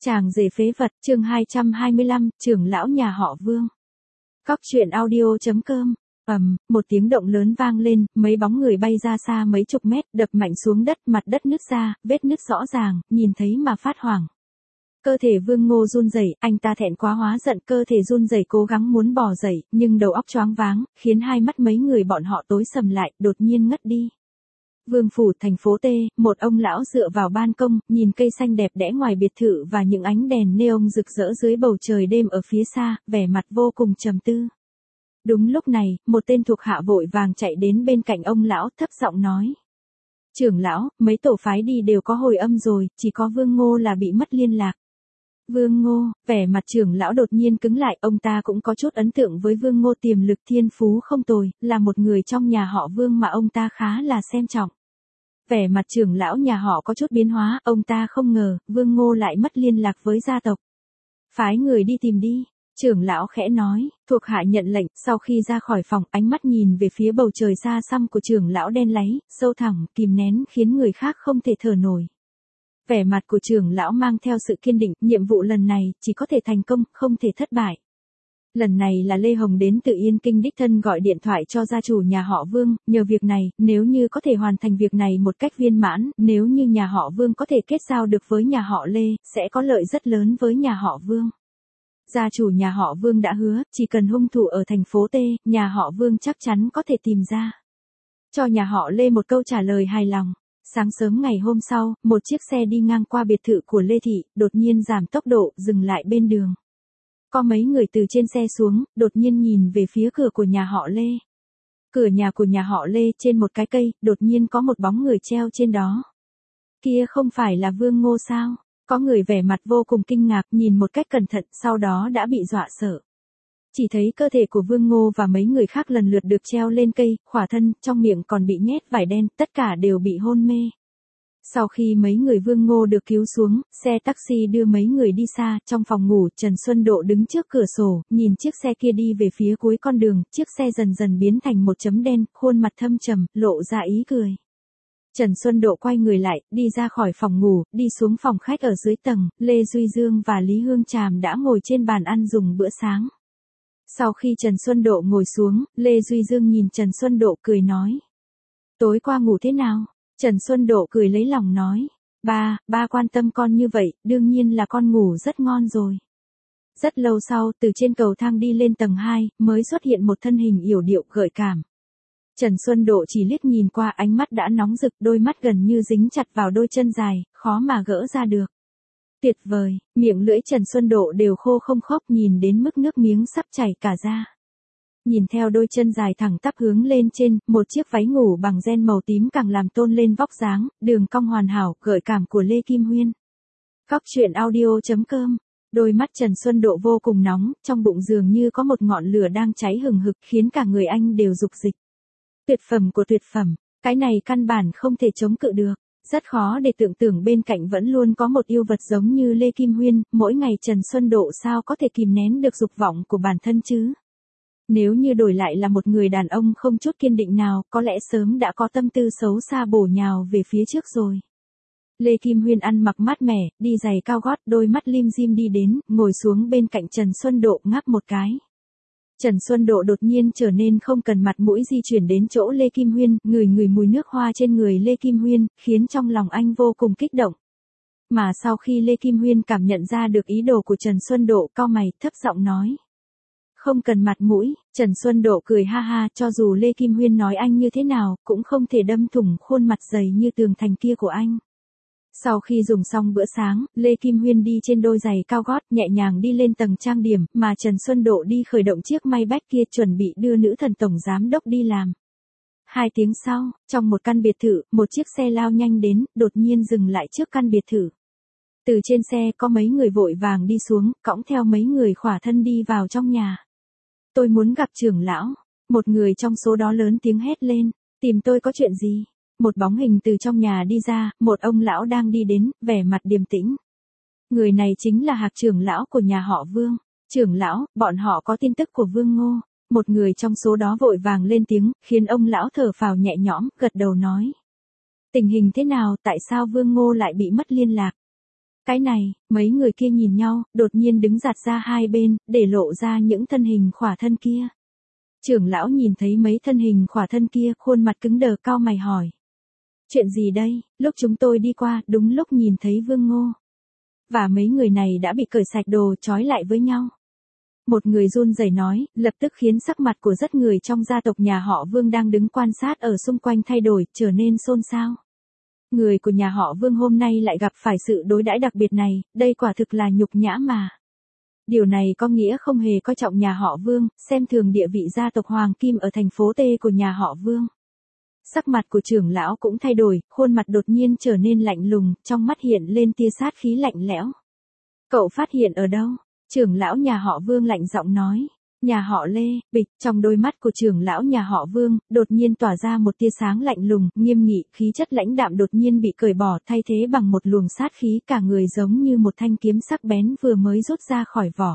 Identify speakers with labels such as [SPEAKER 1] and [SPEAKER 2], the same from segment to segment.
[SPEAKER 1] Chàng rể phế vật, chương 225, trưởng lão nhà họ Vương. Cóc truyện audio.com. Một tiếng động lớn vang lên, mấy bóng người bay ra xa mấy chục mét, đập mạnh xuống đất, mặt đất nứt ra, vết nứt rõ ràng, nhìn thấy mà phát hoảng. Cơ thể Vương Ngô run rẩy, anh ta thẹn quá hóa giận, cơ thể run rẩy cố gắng muốn bò dậy, nhưng đầu óc choáng váng, khiến hai mắt mấy người bọn họ tối sầm lại, đột nhiên ngất đi. Vương phủ, thành phố T, một ông lão dựa vào ban công, nhìn cây xanh đẹp đẽ ngoài biệt thự và những ánh đèn neon rực rỡ dưới bầu trời đêm ở phía xa, vẻ mặt vô cùng trầm tư. Đúng lúc này, một tên thuộc hạ vội vàng chạy đến bên cạnh ông lão, thấp giọng nói: "Trưởng lão, mấy tổ phái đi đều có hồi âm rồi, chỉ có Vương Ngô là bị mất liên lạc." Vương Ngô, vẻ mặt trưởng lão đột nhiên cứng lại, ông ta cũng có chút ấn tượng với Vương Ngô, tiềm lực thiên phú không tồi, là một người trong nhà họ Vương mà ông ta khá là xem trọng. Vẻ mặt trưởng lão nhà họ có chút biến hóa, ông ta không ngờ, Vương Ngô lại mất liên lạc với gia tộc. "Phái người đi tìm đi." Trưởng lão khẽ nói, thuộc hạ nhận lệnh, sau khi ra khỏi phòng, ánh mắt nhìn về phía bầu trời xa xăm của trưởng lão đen láy, sâu thẳm, kìm nén khiến người khác không thể thở nổi. Vẻ mặt của trưởng lão mang theo sự kiên định, nhiệm vụ lần này, chỉ có thể thành công, không thể thất bại. Lần này là Lê Hồng đến từ Yên Kinh đích thân gọi điện thoại cho gia chủ nhà họ Vương, nhờ việc này, nếu như có thể hoàn thành việc này một cách viên mãn, nếu như nhà họ Vương có thể kết giao được với nhà họ Lê, sẽ có lợi rất lớn với nhà họ Vương. Gia chủ nhà họ Vương đã hứa, chỉ cần hung thủ ở thành phố T, nhà họ Vương chắc chắn có thể tìm ra. Cho nhà họ Lê một câu trả lời hài lòng. Sáng sớm ngày hôm sau, một chiếc xe đi ngang qua biệt thự của Lê Thị, đột nhiên giảm tốc độ, dừng lại bên đường. Có mấy người từ trên xe xuống, đột nhiên nhìn về phía cửa của nhà họ Lê. Cửa nhà của nhà họ Lê, trên một cái cây, đột nhiên có một bóng người treo trên đó. Kia không phải là Vương Ngô sao? Có người vẻ mặt vô cùng kinh ngạc, nhìn một cách cẩn thận, sau đó đã bị dọa sợ. Chỉ thấy cơ thể của Vương Ngô và mấy người khác lần lượt được treo lên cây, khỏa thân, trong miệng còn bị nhét vải đen, tất cả đều bị hôn mê. Sau khi mấy người Vương Ngô được cứu xuống, xe taxi đưa mấy người đi xa, trong phòng ngủ, Trần Xuân Độ đứng trước cửa sổ, nhìn chiếc xe kia đi về phía cuối con đường, chiếc xe dần dần biến thành một chấm đen, khuôn mặt thâm trầm, lộ ra ý cười. Trần Xuân Độ quay người lại, đi ra khỏi phòng ngủ, đi xuống phòng khách ở dưới tầng, Lê Duy Dương và Lý Hương Tràm đã ngồi trên bàn ăn dùng bữa sáng. Sau khi Trần Xuân Độ ngồi xuống, Lê Duy Dương nhìn Trần Xuân Độ cười nói: "Tối qua ngủ thế nào?" Trần Xuân Độ cười lấy lòng nói: Ba quan tâm con như vậy, đương nhiên là con ngủ rất ngon rồi." Rất lâu sau, từ trên cầu thang đi lên tầng 2, mới xuất hiện một thân hình yểu điệu gợi cảm. Trần Xuân Độ chỉ liếc nhìn qua, ánh mắt đã nóng rực, đôi mắt gần như dính chặt vào đôi chân dài, khó mà gỡ ra được. Tuyệt vời, miệng lưỡi Trần Xuân Độ đều khô không khóc, nhìn đến mức nước miếng sắp chảy cả ra. Nhìn theo đôi chân dài thẳng tắp hướng lên trên, một chiếc váy ngủ bằng ren màu tím càng làm tôn lên vóc dáng, đường cong hoàn hảo, gợi cảm của Lê Kim Huyên. Cóc truyện audio.com. Đôi mắt Trần Xuân Độ vô cùng nóng, trong bụng dường như có một ngọn lửa đang cháy hừng hực, khiến cả người anh đều rục rịch. Tuyệt phẩm của tuyệt phẩm, cái này căn bản không thể chống cự được. Rất khó để tưởng tượng bên cạnh vẫn luôn có một yêu vật giống như Lê Kim Huyên, mỗi ngày Trần Xuân Độ sao có thể kìm nén được dục vọng của bản thân chứ? Nếu như đổi lại là một người đàn ông không chút kiên định nào, có lẽ sớm đã có tâm tư xấu xa bổ nhào về phía trước rồi. Lê Kim Huyên ăn mặc mát mẻ, đi giày cao gót, đôi mắt lim dim đi đến, ngồi xuống bên cạnh Trần Xuân Độ, ngáp một cái. Trần Xuân Độ đột nhiên trở nên không cần mặt mũi, di chuyển đến chỗ Lê Kim Huyên, ngửi mùi nước hoa trên người Lê Kim Huyên, khiến trong lòng anh vô cùng kích động. Mà sau khi Lê Kim Huyên cảm nhận ra được ý đồ của Trần Xuân Độ, cau mày, thấp giọng nói: "Không cần mặt mũi." Trần Xuân Độ cười ha ha, cho dù Lê Kim Huyên nói anh như thế nào, cũng không thể đâm thủng khuôn mặt dày như tường thành kia của anh. Sau khi dùng xong bữa sáng, Lê Kim Huyên đi trên đôi giày cao gót, nhẹ nhàng đi lên tầng trang điểm, mà Trần Xuân Độ đi khởi động chiếc Maybach kia, chuẩn bị đưa nữ thần tổng giám đốc đi làm. 2 tiếng sau, trong một căn biệt thự, một chiếc xe lao nhanh đến, đột nhiên dừng lại trước căn biệt thự. Từ trên xe có mấy người vội vàng đi xuống, cõng theo mấy người khỏa thân đi vào trong nhà. "Tôi muốn gặp trưởng lão." Một người trong số đó lớn tiếng hét lên. "Tìm tôi có chuyện gì?" Một bóng hình từ trong nhà đi ra, một ông lão đang đi đến, vẻ mặt điềm tĩnh. Người này chính là Hạc trưởng lão của nhà họ Vương. "Trưởng lão, bọn họ có tin tức của Vương Ngô." Một người trong số đó vội vàng lên tiếng, khiến ông lão thở phào nhẹ nhõm, gật đầu nói: "Tình hình thế nào, tại sao Vương Ngô lại bị mất liên lạc?" Cái này, mấy người kia nhìn nhau, đột nhiên đứng giạt ra hai bên, để lộ ra những thân hình khỏa thân kia. Trưởng lão nhìn thấy mấy thân hình khỏa thân kia, khuôn mặt cứng đờ cau mày hỏi. Chuyện gì đây, lúc chúng tôi đi qua, đúng lúc nhìn thấy Vương Ngô. Và mấy người này đã bị cởi sạch đồ trói lại với nhau. Một người run rẩy nói, lập tức khiến sắc mặt của rất người trong gia tộc nhà họ Vương đang đứng quan sát ở xung quanh thay đổi, trở nên xôn xao. Người của nhà họ Vương hôm nay lại gặp phải sự đối đãi đặc biệt này, đây quả thực là nhục nhã mà. Điều này có nghĩa không hề coi trọng nhà họ Vương, xem thường địa vị gia tộc Hoàng Kim ở thành phố T của nhà họ Vương. Sắc mặt của trưởng lão cũng thay đổi, khuôn mặt đột nhiên trở nên lạnh lùng, trong mắt hiện lên tia sát khí lạnh lẽo. Cậu phát hiện ở đâu? Trưởng lão nhà họ Vương lạnh giọng nói. Nhà họ Lê, bịch, trong đôi mắt của trưởng lão nhà họ Vương, đột nhiên tỏa ra một tia sáng lạnh lùng, nghiêm nghị, khí chất lãnh đạm đột nhiên bị cởi bỏ, thay thế bằng một luồng sát khí, cả người giống như một thanh kiếm sắc bén vừa mới rút ra khỏi vỏ.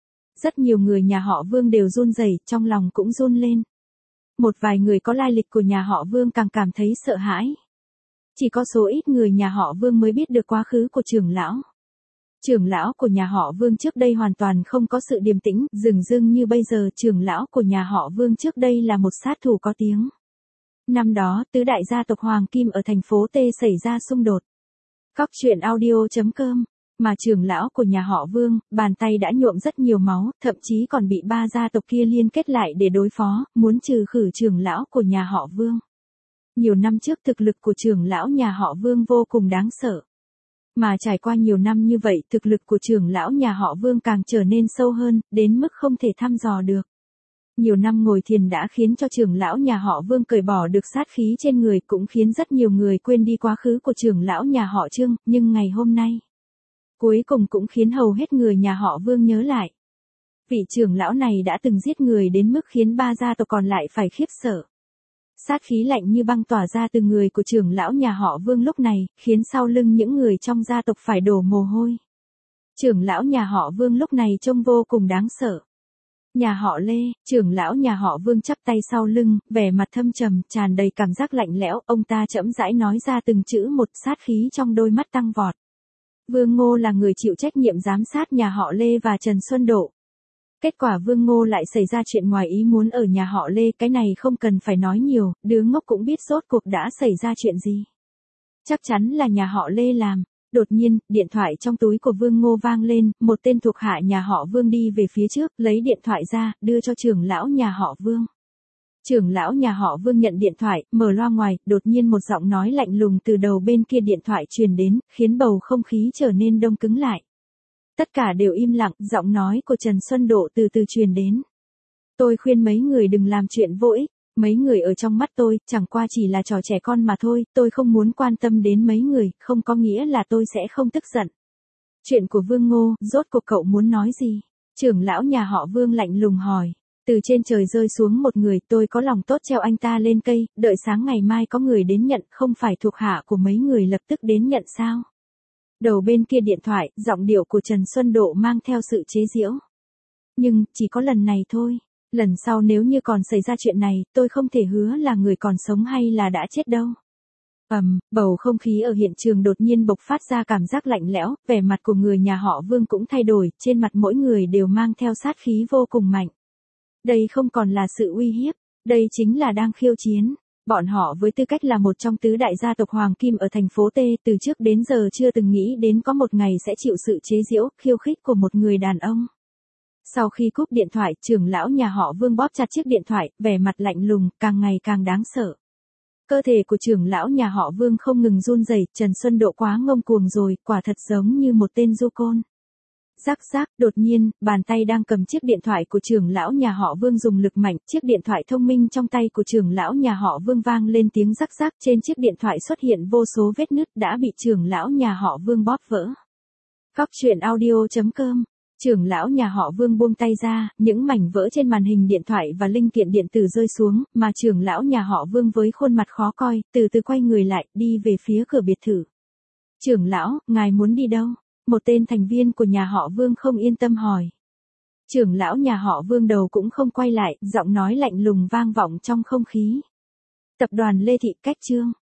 [SPEAKER 1] Rất nhiều người nhà họ Vương đều run rẩy, trong lòng cũng run lên. Một vài người có lai lịch của nhà họ Vương càng cảm thấy sợ hãi. Chỉ có số ít người nhà họ Vương mới biết được quá khứ của trưởng lão. Trưởng lão của nhà họ Vương trước đây hoàn toàn không có sự điềm tĩnh, dửng dưng như bây giờ. Trưởng lão của nhà họ Vương trước đây là một sát thủ có tiếng. Năm đó, tứ đại gia tộc Hoàng Kim ở thành phố T xảy ra xung đột. Cóc truyện audio.com. Mà trưởng lão của nhà họ Vương, bàn tay đã nhuộm rất nhiều máu, thậm chí còn bị ba gia tộc kia liên kết lại để đối phó, muốn trừ khử trưởng lão của nhà họ Vương. Nhiều năm trước thực lực của trưởng lão nhà họ Vương vô cùng đáng sợ. Mà trải qua nhiều năm như vậy, thực lực của trưởng lão nhà họ Vương càng trở nên sâu hơn, đến mức không thể thăm dò được. Nhiều năm ngồi thiền đã khiến cho trưởng lão nhà họ Vương cởi bỏ được sát khí trên người, cũng khiến rất nhiều người quên đi quá khứ của trưởng lão nhà họ Trương, nhưng ngày hôm nay, cuối cùng cũng khiến hầu hết người nhà họ Vương nhớ lại. Vị trưởng lão này đã từng giết người đến mức khiến ba gia tộc còn lại phải khiếp sợ. Sát khí lạnh như băng tỏa ra từ người của trưởng lão nhà họ Vương lúc này, khiến sau lưng những người trong gia tộc phải đổ mồ hôi. Trưởng lão nhà họ Vương lúc này trông vô cùng đáng sợ. Nhà họ Lê, trưởng lão nhà họ Vương chắp tay sau lưng, vẻ mặt thâm trầm, tràn đầy cảm giác lạnh lẽo, ông ta chậm rãi nói ra từng chữ một, sát khí trong đôi mắt tăng vọt. Vương Ngô là người chịu trách nhiệm giám sát nhà họ Lê và Trần Xuân Độ. Kết quả Vương Ngô lại xảy ra chuyện ngoài ý muốn ở nhà họ Lê, cái này không cần phải nói nhiều, đứa ngốc cũng biết rốt cuộc đã xảy ra chuyện gì. Chắc chắn là nhà họ Lê làm. Đột nhiên, điện thoại trong túi của Vương Ngô vang lên, một tên thuộc hạ nhà họ Vương đi về phía trước, lấy điện thoại ra, đưa cho trưởng lão nhà họ Vương. Trưởng lão nhà họ Vương nhận điện thoại, mở loa ngoài, đột nhiên một giọng nói lạnh lùng từ đầu bên kia điện thoại truyền đến, khiến bầu không khí trở nên đông cứng lại. Tất cả đều im lặng, giọng nói của Trần Xuân Độ từ từ truyền đến. Tôi khuyên mấy người đừng làm chuyện vô ích, mấy người ở trong mắt tôi, chẳng qua chỉ là trò trẻ con mà thôi, tôi không muốn quan tâm đến mấy người, không có nghĩa là tôi sẽ không tức giận. Chuyện của Vương Ngô, rốt cuộc cậu muốn nói gì? Trưởng lão nhà họ Vương lạnh lùng hỏi. Từ trên trời rơi xuống một người, tôi có lòng tốt treo anh ta lên cây, đợi sáng ngày mai có người đến nhận, không phải thuộc hạ của mấy người lập tức đến nhận sao? Đầu bên kia điện thoại, giọng điệu của Trần Xuân Độ mang theo sự chế giễu. Nhưng, chỉ có lần này thôi. Lần sau nếu như còn xảy ra chuyện này, tôi không thể hứa là người còn sống hay là đã chết đâu. Bầu không khí ở hiện trường đột nhiên bộc phát ra cảm giác lạnh lẽo, vẻ mặt của người nhà họ Vương cũng thay đổi, trên mặt mỗi người đều mang theo sát khí vô cùng mạnh. Đây không còn là sự uy hiếp, đây chính là đang khiêu chiến. Bọn họ với tư cách là một trong tứ đại gia tộc Hoàng Kim ở thành phố T, từ trước đến giờ chưa từng nghĩ đến có một ngày sẽ chịu sự chế giễu, khiêu khích của một người đàn ông. Sau khi cúp điện thoại, trưởng lão nhà họ Vương bóp chặt chiếc điện thoại, vẻ mặt lạnh lùng, càng ngày càng đáng sợ. Cơ thể của trưởng lão nhà họ Vương không ngừng run rẩy, Trần Xuân Độ quá ngông cuồng rồi, quả thật giống như một tên du côn. Rắc rắc, đột nhiên, bàn tay đang cầm chiếc điện thoại của trưởng lão nhà họ Vương dùng lực mạnh, chiếc điện thoại thông minh trong tay của trưởng lão nhà họ Vương vang lên tiếng rắc rắc, trên chiếc điện thoại xuất hiện vô số vết nứt đã bị trưởng lão nhà họ Vương bóp vỡ. Cóc truyện audio.com. Trưởng lão nhà họ Vương buông tay ra, những mảnh vỡ trên màn hình điện thoại và linh kiện điện tử rơi xuống, mà trưởng lão nhà họ Vương với khuôn mặt khó coi, từ từ quay người lại, đi về phía cửa biệt thự. Trưởng lão, ngài muốn đi đâu? Một tên thành viên của nhà họ Vương không yên tâm hỏi. Trưởng lão nhà họ Vương đầu cũng không quay lại, giọng nói lạnh lùng vang vọng trong không khí. Tập đoàn Lê Thị, cách chương.